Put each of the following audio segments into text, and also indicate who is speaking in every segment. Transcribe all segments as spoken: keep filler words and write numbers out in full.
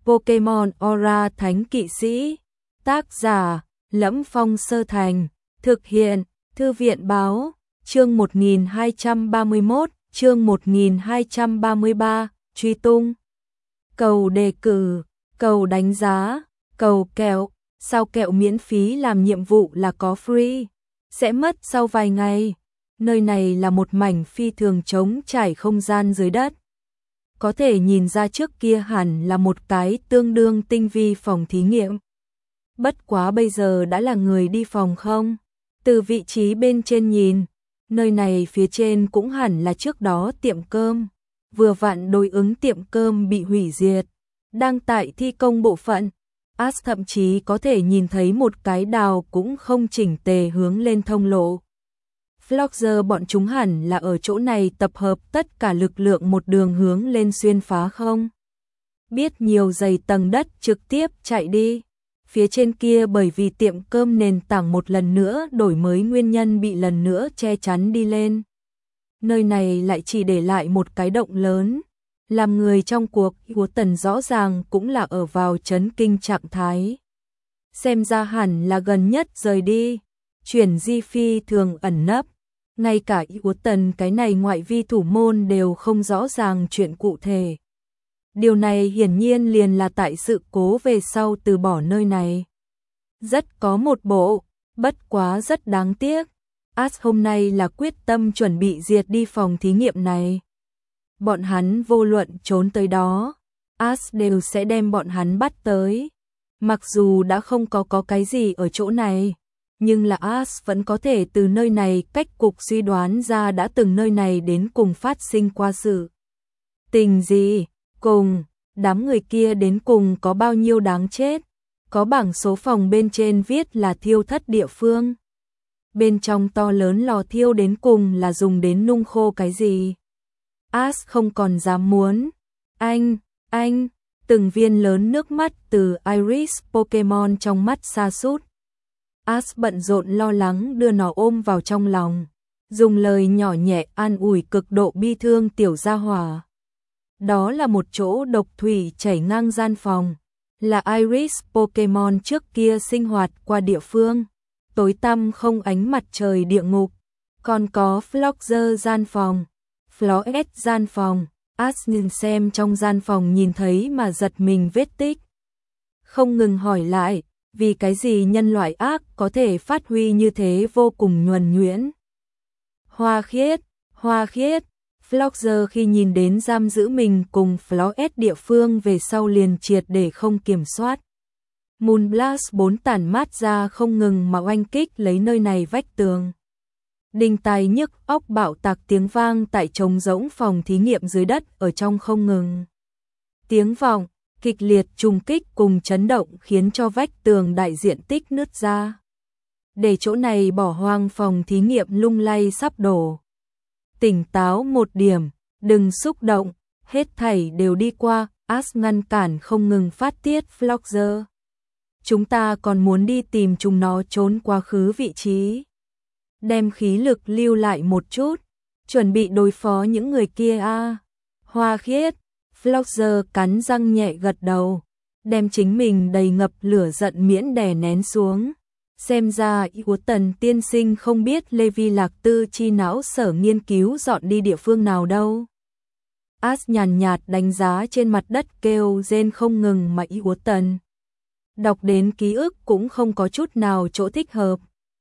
Speaker 1: Pokemon Aura Thánh Kỵ Sĩ. Tác giả: Lẫm Phong Sơ Thành. Thực hiện: Thư viện báo. Chương một nghìn hai trăm ba mươi mốt, chương một nghìn hai trăm ba mươi ba, truy tung. Cầu đề cử, cầu đánh giá, cầu kẹo. Sao kẹo miễn phí làm nhiệm vụ là có free, sẽ mất sau vài ngày. Nơi này là một mảnh phi thường trống trải không gian dưới đất. Có thể nhìn ra trước kia hẳn là một cái tương đương tinh vi phòng thí nghiệm. Bất quá bây giờ đã là người đi phòng không? Từ vị trí bên trên nhìn, nơi này phía trên cũng hẳn là trước đó tiệm cơm. Vừa vặn đối ứng tiệm cơm bị hủy diệt, đang tại thi công bộ phận. Ash thậm chí có thể nhìn thấy một cái đào cũng không chỉnh tề hướng lên thông lộ. Flogger bọn chúng hẳn là ở chỗ này tập hợp tất cả lực lượng một đường hướng lên xuyên phá không? Biết nhiều dày tầng đất trực tiếp chạy đi. Phía trên kia bởi vì tiệm cơm nền tảng một lần nữa đổi mới nguyên nhân bị lần nữa che chắn đi lên. Nơi này lại chỉ để lại một cái động lớn. Làm người trong cuộc của Tần rõ ràng cũng là ở vào chấn kinh trạng thái. Xem ra hẳn là gần nhất rời đi. Chuyển di phi thường ẩn nấp. Ngay cả của Tần cái này ngoại vi thủ môn đều không rõ ràng chuyện cụ thể. Điều này hiển nhiên liền là tại sự cố về sau từ bỏ nơi này. Rất có một bộ, bất quá rất đáng tiếc. Ash hôm nay là quyết tâm chuẩn bị diệt đi phòng thí nghiệm này. Bọn hắn vô luận trốn tới đó, Ash đều sẽ đem bọn hắn bắt tới. Mặc dù đã không có có cái gì ở chỗ này, nhưng là Ash vẫn có thể từ nơi này cách cục suy đoán ra đã từng nơi này đến cùng phát sinh qua sự tình gì. Cùng, đám người kia đến cùng có bao nhiêu đáng chết, có bảng số phòng bên trên viết là thiêu thất địa phương. Bên trong to lớn lò thiêu đến cùng là dùng đến nung khô cái gì. Ash không còn dám muốn. Anh, anh, từng viên lớn nước mắt từ iris Pokemon trong mắt sa sút. Ash bận rộn lo lắng đưa nó ôm vào trong lòng, dùng lời nhỏ nhẹ an ủi cực độ bi thương tiểu gia hỏa. Đó là một chỗ độc thủy chảy ngang gian phòng, là iris Pokemon trước kia sinh hoạt qua địa phương, tối tăm không ánh mặt trời địa ngục. Còn có Flogger gian phòng, Floet gian phòng. Ash nhìn xem trong gian phòng nhìn thấy mà giật mình vết tích. Không ngừng hỏi lại, vì cái gì nhân loại ác có thể phát huy như thế vô cùng nhuần nhuyễn. Hoa khiết, hoa khiết. Flogger khi nhìn đến giam giữ mình cùng Floet địa phương về sau liền triệt để không kiểm soát. Moonblast bốn tản mát ra không ngừng mà oanh kích lấy nơi này vách tường. Đinh tai nhức óc bạo tạc tiếng vang tại trống rỗng phòng thí nghiệm dưới đất ở trong không ngừng. Tiếng vọng, kịch liệt trùng kích cùng chấn động khiến cho vách tường đại diện tích nứt ra. Để chỗ này bỏ hoang phòng thí nghiệm lung lay sắp đổ. Tỉnh táo một điểm, đừng xúc động, hết thảy đều đi qua. Ash ngăn cản không ngừng phát tiết Flogger. Chúng ta còn muốn đi tìm chúng nó trốn quá khứ vị trí. Đem khí lực lưu lại một chút, chuẩn bị đối phó những người kia a. À. Hoa khiết, Flogger cắn răng nhẹ gật đầu, đem chính mình đầy ngập lửa giận miễn đè nén xuống. Xem ra của Tần tiên sinh không biết Lê Vi Lạc Tư chi não sở nghiên cứu dọn đi địa phương nào đâu. Ash nhàn nhạt đánh giá trên mặt đất kêu rên không ngừng mà của Tần. Đọc đến ký ức cũng không có chút nào chỗ thích hợp.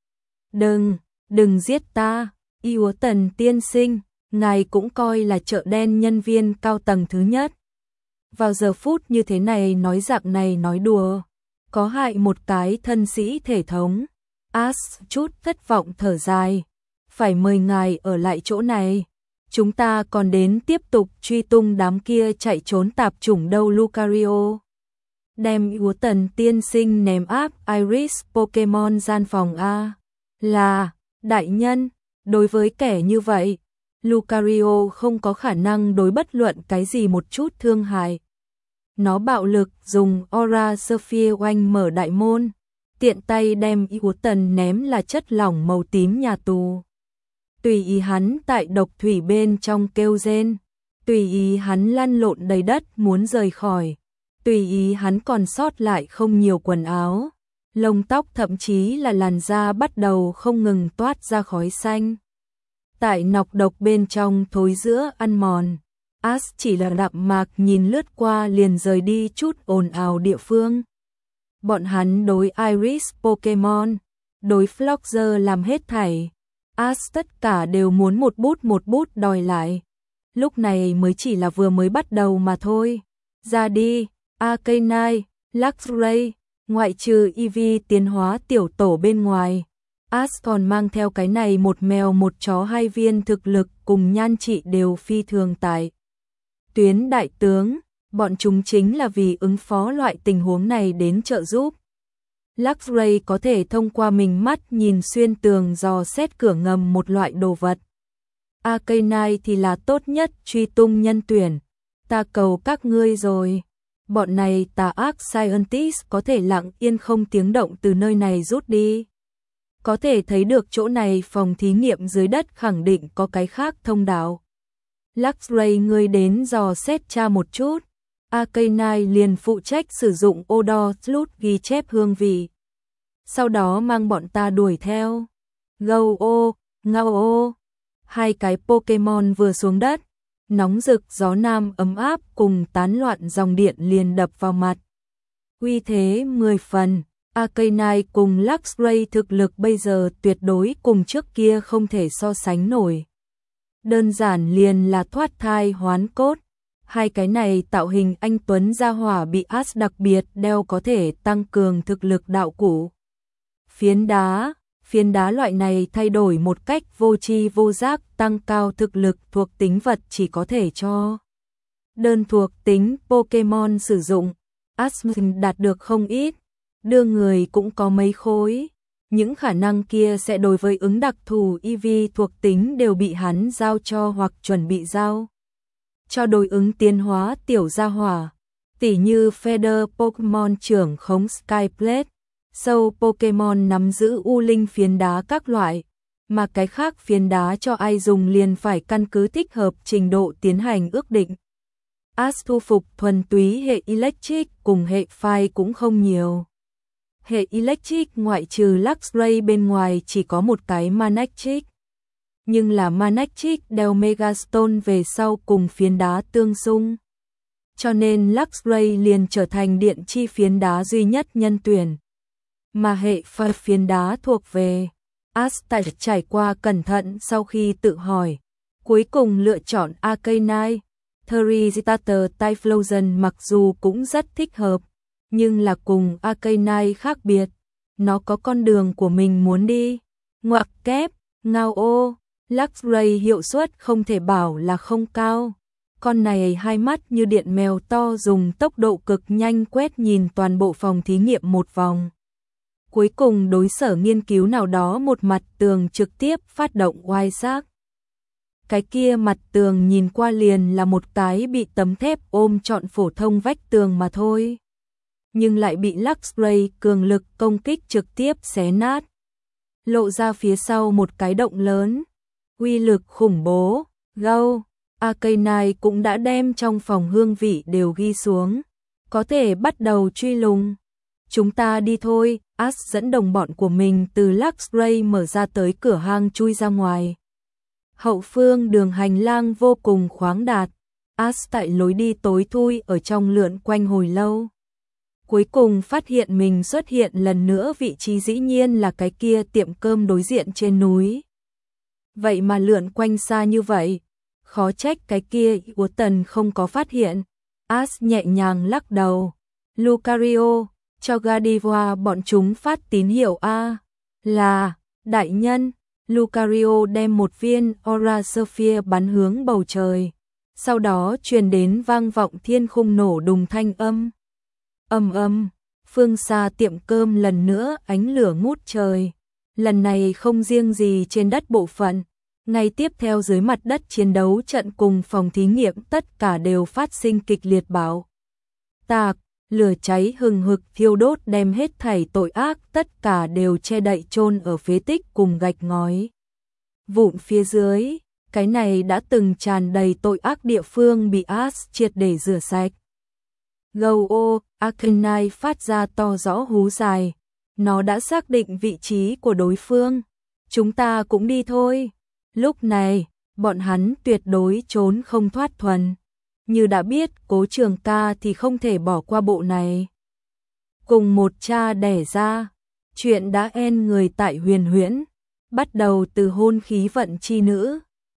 Speaker 1: Đừng, đừng giết ta, Yêu Tần tiên sinh, ngài cũng coi là chợ đen nhân viên cao tầng thứ nhất. Vào giờ phút như thế này nói dạng này nói đùa, có hại một cái thân sĩ thể thống. Ash chút thất vọng thở dài, phải mời ngài ở lại chỗ này. Chúng ta còn đến tiếp tục truy tung đám kia chạy trốn tạp chủng đâu. Lucario đem Yêu Tần tiên sinh ném áp iris Pokemon gian phòng A. Là, đại nhân, đối với kẻ như vậy, Lucario không có khả năng đối bất luận cái gì một chút thương hại. Nó bạo lực dùng Aura Sphere oanh mở đại môn, tiện tay đem Yêu Tần ném là chất lỏng màu tím nhà tù. Tùy ý hắn tại độc thủy bên trong kêu rên, tùy ý hắn lăn lộn đầy đất muốn rời khỏi. Tùy ý hắn còn sót lại không nhiều quần áo, lông tóc thậm chí là làn da bắt đầu không ngừng toát ra khói xanh. Tại nọc độc bên trong thối rữa ăn mòn, Ash chỉ là đạm mạc nhìn lướt qua liền rời đi chút ồn ào địa phương. Bọn hắn đối Iris Pokemon, đối Floxer làm hết thảy. Ash tất cả đều muốn một bút một bút đòi lại. Lúc này mới chỉ là vừa mới bắt đầu mà thôi. Ra đi, Arcanine, Luxray, ngoại trừ Eevee tiến hóa tiểu tổ bên ngoài. Ash còn mang theo cái này một mèo một chó hai viên thực lực cùng nhan trị đều phi thường tại. Tuyến đại tướng, bọn chúng chính là vì ứng phó loại tình huống này đến trợ giúp. Luxray có thể thông qua mình mắt nhìn xuyên tường dò xét cửa ngầm một loại đồ vật. Arcanine thì là tốt nhất truy tung nhân tuyển. Ta cầu các ngươi rồi. Bọn này tà ác scientist có thể lặng yên không tiếng động từ nơi này rút đi. Có thể thấy được chỗ này phòng thí nghiệm dưới đất khẳng định có cái khác thông đạo. Luxray ngươi đến dò xét tra một chút. Arcanine liền phụ trách sử dụng odor sleuth ghi chép hương vị. Sau đó mang bọn ta đuổi theo. Gâu-ô, ngao-ô. Hai cái Pokemon vừa xuống đất. Nóng rực gió nam ấm áp cùng tán loạn dòng điện liền đập vào mặt. Uy thế mười phần. Arcanine cùng Luxray thực lực bây giờ tuyệt đối cùng trước kia không thể so sánh nổi. Đơn giản liền là thoát thai hoán cốt. Hai cái này tạo hình anh tuấn gia hỏa bị Ash đặc biệt đeo có thể tăng cường thực lực đạo cụ. Phiến đá, phiến đá loại này thay đổi một cách vô tri vô giác tăng cao thực lực thuộc tính vật chỉ có thể cho đơn thuộc tính Pokemon sử dụng. Ash đạt được không ít, đưa người cũng có mấy khối. Những khả năng kia sẽ đối với ứng đặc thù Eevee thuộc tính đều bị hắn giao cho hoặc chuẩn bị giao cho đối ứng tiến hóa tiểu gia hỏa, tỉ như Feather Pokemon trưởng khống Skyblade, Soul Pokemon nắm giữ U Linh phiến đá các loại, mà cái khác phiến đá cho ai dùng liền phải căn cứ thích hợp trình độ tiến hành ước định. Ash thu phục thuần túy hệ Electric cùng hệ Fire cũng không nhiều. Hệ Electric ngoại trừ Luxray bên ngoài chỉ có một cái Manectric. Nhưng là Manectric đeo Megastone về sau cùng phiến đá tương xung. Cho nên Luxray liền trở thành điện chi phiến đá duy nhất nhân tuyển. Mà hệ Fire phiến đá thuộc về Ash tại trải qua cẩn thận sau khi tự hỏi. Cuối cùng lựa chọn Arcanine. Therizidator Typhlosion mặc dù cũng rất thích hợp, nhưng là cùng Arcanine khác biệt. Nó có con đường của mình muốn đi. Ngoặc kép, ngao ô. Luxray hiệu suất không thể bảo là không cao. Con này hai mắt như điện mèo to dùng tốc độ cực nhanh quét nhìn toàn bộ phòng thí nghiệm một vòng. Cuối cùng đối sở nghiên cứu nào đó một mặt tường trực tiếp phát động oai xác. Cái kia mặt tường nhìn qua liền là một cái bị tấm thép ôm trọn phổ thông vách tường mà thôi. Nhưng lại bị Luxray cường lực công kích trực tiếp xé nát. Lộ ra phía sau một cái động lớn. Uy lực khủng bố, gâu, Arcanine cũng đã đem trong phòng hương vị đều ghi xuống. Có thể bắt đầu truy lùng. Chúng ta đi thôi, Ash dẫn đồng bọn của mình từ Luxray mở ra tới cửa hang chui ra ngoài. Hậu phương đường hành lang vô cùng khoáng đạt. Ash tại lối đi tối thui ở trong lượn quanh hồi lâu. Cuối cùng phát hiện mình xuất hiện lần nữa vị trí dĩ nhiên là cái kia tiệm cơm đối diện trên núi. Vậy mà lượn quanh xa như vậy, khó trách cái kia của Tần không có phát hiện. Ash nhẹ nhàng lắc đầu. Lucario, cho Gardevoir bọn chúng phát tín hiệu A. Là, đại nhân. Lucario đem một viên Aura Sphere bắn hướng bầu trời. Sau đó truyền đến vang vọng thiên khung nổ đùng thanh âm. Âm âm, phương xa tiệm cơm lần nữa ánh lửa ngút trời. Lần này không riêng gì trên đất bộ phận, ngay tiếp theo dưới mặt đất chiến đấu trận cùng phòng thí nghiệm tất cả đều phát sinh kịch liệt bão tạc, lửa cháy hừng hực thiêu đốt đem hết thảy tội ác tất cả đều che đậy chôn ở phế tích cùng gạch ngói. Vụn phía dưới, cái này đã từng tràn đầy tội ác địa phương bị Ash triệt để rửa sạch. Gâu ô, Arcanine phát ra to rõ hú dài. Nó đã xác định vị trí của đối phương. Chúng ta cũng đi thôi. Lúc này, bọn hắn tuyệt đối trốn không thoát thuần. Như đã biết Cố Trường ca thì không thể bỏ qua bộ này. Cùng một cha đẻ ra, chuyện đã en người tại Huyền Huyễn, bắt đầu từ hôn khí vận chi nữ.